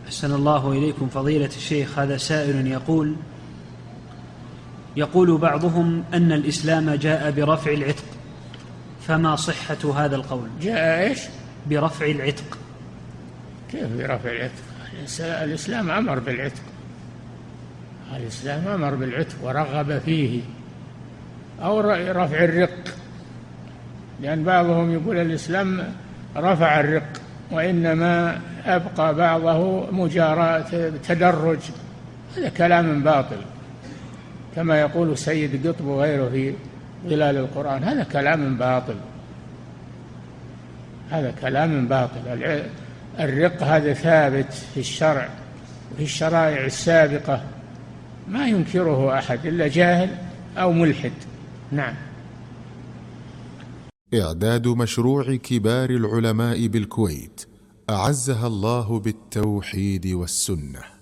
أحسن الله إليكم فضيلة الشيخ. هذا سائل يقول بعضهم أن الإسلام جاء برفع العتق، فما صحة هذا القول؟ جاء إيش؟ برفع العتق. كيف برفع العتق؟ الإسلام أمر بالعتق، الإسلام أمر بالعتق ورغب فيه. أو رفع الرق، لأن بعضهم يقول الإسلام رفع الرق، وإنما أبقى بعضه مجاراة تدرج. هذا كلام باطل، كما يقول سيد قطب وغيره في ظلال القرآن. هذا كلام باطل، هذا كلام باطل. الرق هذا ثابت في الشرع وفي الشرائع السابقة، ما ينكره أحد إلا جاهل أو ملحد. نعم. إعداد مشروع كبار العلماء بالكويت أعزها الله بالتوحيد والسنة.